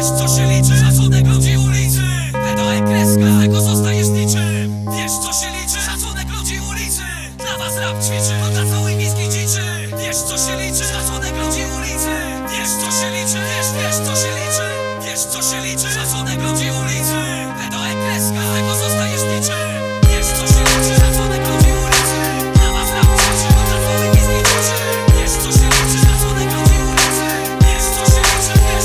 Wiesz co się liczy? Szacunek ludzi ulicy. Pedo kreska, z tego zostajesz niczym. Wiesz co się liczy? Szacunek ludzi ulicy. Dla was rap ćwiczy, to dla całej miejskiej dziczy. Wiesz co się liczy? Szacunek ludzi ulicy. Wiesz co się liczy? Wiesz co się liczy? Wiesz co się liczy? Szacunek ludzi ulicy. Pedo kreska, z tego zostajesz niczym. Wiesz co się liczy? Szacunek ludzi ulicy. Dla was rap ćwiczy, to dla całej miejskiej dziczy. Wiesz co się liczy? Szacunek ludzi ulicy. Wiesz co się liczy? Wiesz.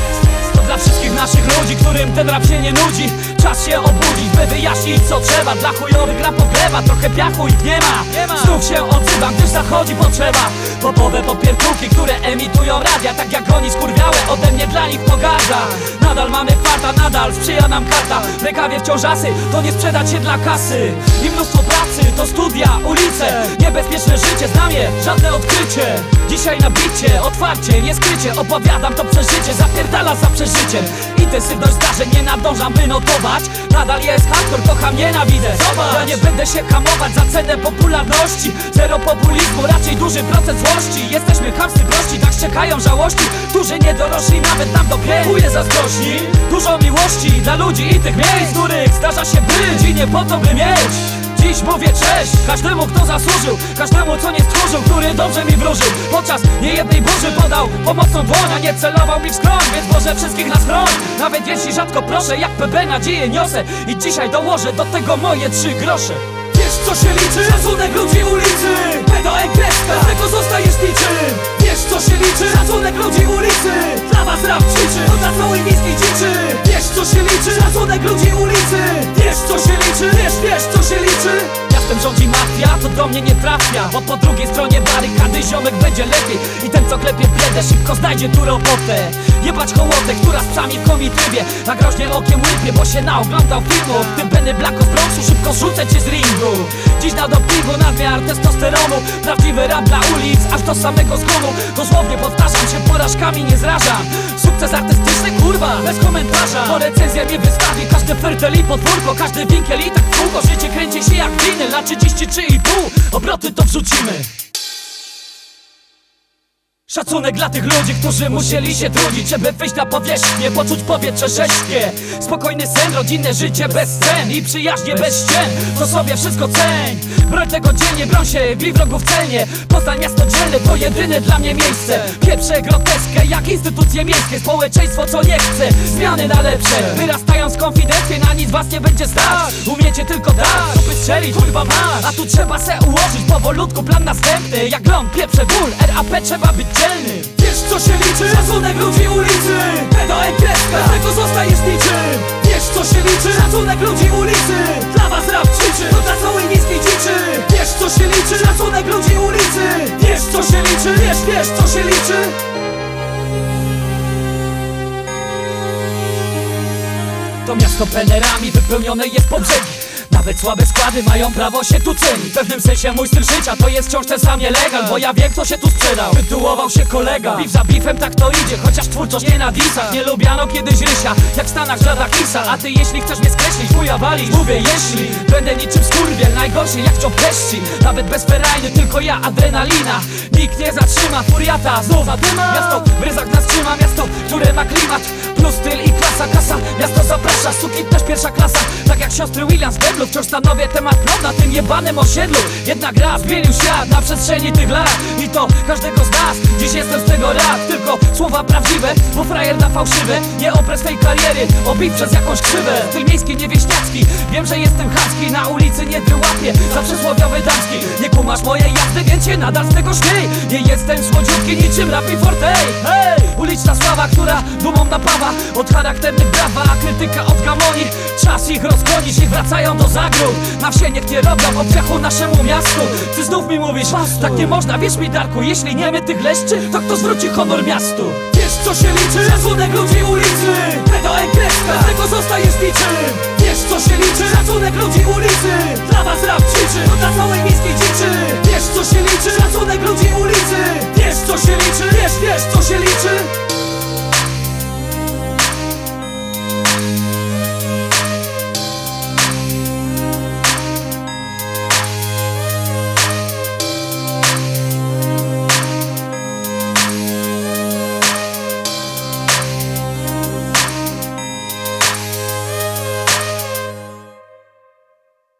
To dla wszystkich naszych ludzi, którym ten rap się nie nudzi. Czas się obudzić, by wyjaśnić co trzeba. Dla chujowych gram podlewa, trochę piachu ich nie ma. Znów się odzywam, gdyż zachodzi potrzeba. Popowe popierkuki, które emitują radia. Tak jak oni skurwiałe, ode mnie dla nich pogarda. Nadal mamy farta, nadal sprzyja nam karta. W rękawie wciąż asy, to nie sprzedać się dla kasy. I mnóstwo pracy, to studia, ulice. Niebezpieczne życie, znam je, żadne odkrycie. Dzisiaj na bicie, otwarcie, nie skrycie. Opowiadam to przeżycie, zapierdala za przeżyciem. Intensywność zdarzeń nie nadążam by notować. Nadal jest hardcore, kocham, nienawidzę. Zobacz, ja nie będę się hamować za cenę popularności. Zero populizmu, raczej duży procent złości. Jesteśmy chamscy prości, tak ściekają żałości. Którzy nie dorośli, nawet nam do pięć. Chuje zazdrości, dużo miłości dla ludzi i tych miejsc, w których zdarza się być i nie po to by mieć. Dziś mówię cześć każdemu, kto zasłużył, każdemu, co nie stchórzył, który dobrze mi wróżył. Podczas niejednej burzy podał pomocną dłoń, a nie celował mi w skroń, więc Boże wszystkich nas chroń. Nawet jeśli rzadko proszę, jak PB nadzieję niosę. I dzisiaj dołożę do tego moje 3 grosze. Wiesz co się liczy? Szacunek ludzi ulicy. Pedo kreska, z tego zostajesz niczym. Wiesz co się liczy? Szacunek ludzi ulicy. Dla was rap ćwiczy, to dla całej miejskiej dziczy. Wiesz co się liczy? Szacunek ludzi ulicy. Wiesz co się liczy? Wiesz co się liczy? Miastem rządzi mafia, to do mnie nie trafia. Bo po drugiej stronie barykady ziomek będzie lepiej. I ten co klepie biedę szybko znajdzie tu robotę. Jebać hołotę, która z psami w komitywie. Na groźnie okiem łypie, bo się naoglądał filmów. Ty Benny Blanco z Bronxu, szybko rzucę cię z ringu. Dziś na dopingu nadmiar testosteronu. Prawdziwy rap dla ulic, aż do samego zgonu. Dosłownie powtarzam się, porażkami nie zrażam. Sukces artystyczny, kurwa, bez komentarza. Bo recenzja nie wystawi, każdy fertel i podwórko. Każdy winkiel i tak w kółko. Życie kręci się jak winy, na 33,5 obroty to wrzucimy. Szacunek dla tych ludzi, którzy musieli się trudzić, żeby wyjść na powierzchnię, poczuć powietrze rzeźkie. Spokojny sen, rodzinne życie bez scen i przyjaźnie bez ścien. To sobie wszystko ceń. Broń tego dzielnie, broń się, bij wrogów celnie. Poznań miasto dzielne to jedyne dla mnie miejsce. Pieprzę groteskę jak instytucje miejskie. Społeczeństwo co nie chce, zmiany na lepsze. Wyrastając konfidencje, na nic was nie będzie stać. Umiecie tylko dać, dupy strzelić, kurwa masz. A tu trzeba se ułożyć powolutku plan następny. Jak ląd, pieprze ból, RAP trzeba być dzielny. Wiesz co się liczy? Szacunek ludzi ulicy. Pedo kreska, z tego zostajesz niczym. Wiesz co się liczy? Szacunek ludzi ulicy. Dla was rap ćwiczy, to dla całej miejskiej dziczy. Wiesz co się liczy? Szacunek ludzi ulicy. Wiesz co się liczy? Wiesz co się liczy? To miasto penerami wypełnione jest po brzegi. Nawet słabe składy mają prawo się tu cenić. W pewnym sensie mój styl życia to jest wciąż ten sam nielegal. Bo ja wiem kto się tu sprzedał, tytułował się kolega. Beef za beefem tak to idzie, chociaż twórczość nie na disach. Nie lubiano kiedyś rysia, jak w Stanach żada kisa. A ty jeśli chcesz mnie skreślić, chuja walić. Mówię jeśli, będę niczym skurwiel, najgorszy jak czopeści. Nawet bez ferajny, tylko ja adrenalina. Nikt nie zatrzyma, furiata znów zadyma. Miasto w ryzach nas trzyma, miasto, które ma klimat. Plus styl i klasa, kasa, miasto zaprasza. Suki też pierwsza klasa, tak jak siostry Williams Deblu. Wciąż stanowię temat plot na tym jebanym osiedlu. Jedna gra zmienił świat na przestrzeni tych lat. I to każdego z nas, dziś jestem z tego rad. Tylko słowa prawdziwe, bo frajer na fałszywe. Nie opres tej kariery, obić przez jakąś krzywę. Styl miejski, niewieśniacki, wiem, że jestem chamski. Na ulicy nie wyłapię za przysłowiowy damski. Nie kumasz mojej jazdy, więc się nadal z tego śmiej. Nie jestem słodziutki niczym Rappi Forte. Hej! Uliczna sława, która dumą napawa. Od charakternych brawa, a krytyka od gamonii. Czas ich rozgonić i wracają do zagród. Na wsie niech nie robią odpiachu naszemu miastu. Ty znów mi mówisz, tak nie można, wierz mi Darku. Jeśli nie my tych leszczy, to kto zwróci honor miastu? Wiesz co się liczy? Szacunek ludzi ulicy. Pedo kreska, z tego zostajesz niczym. Wiesz co się liczy? Szacunek ludzi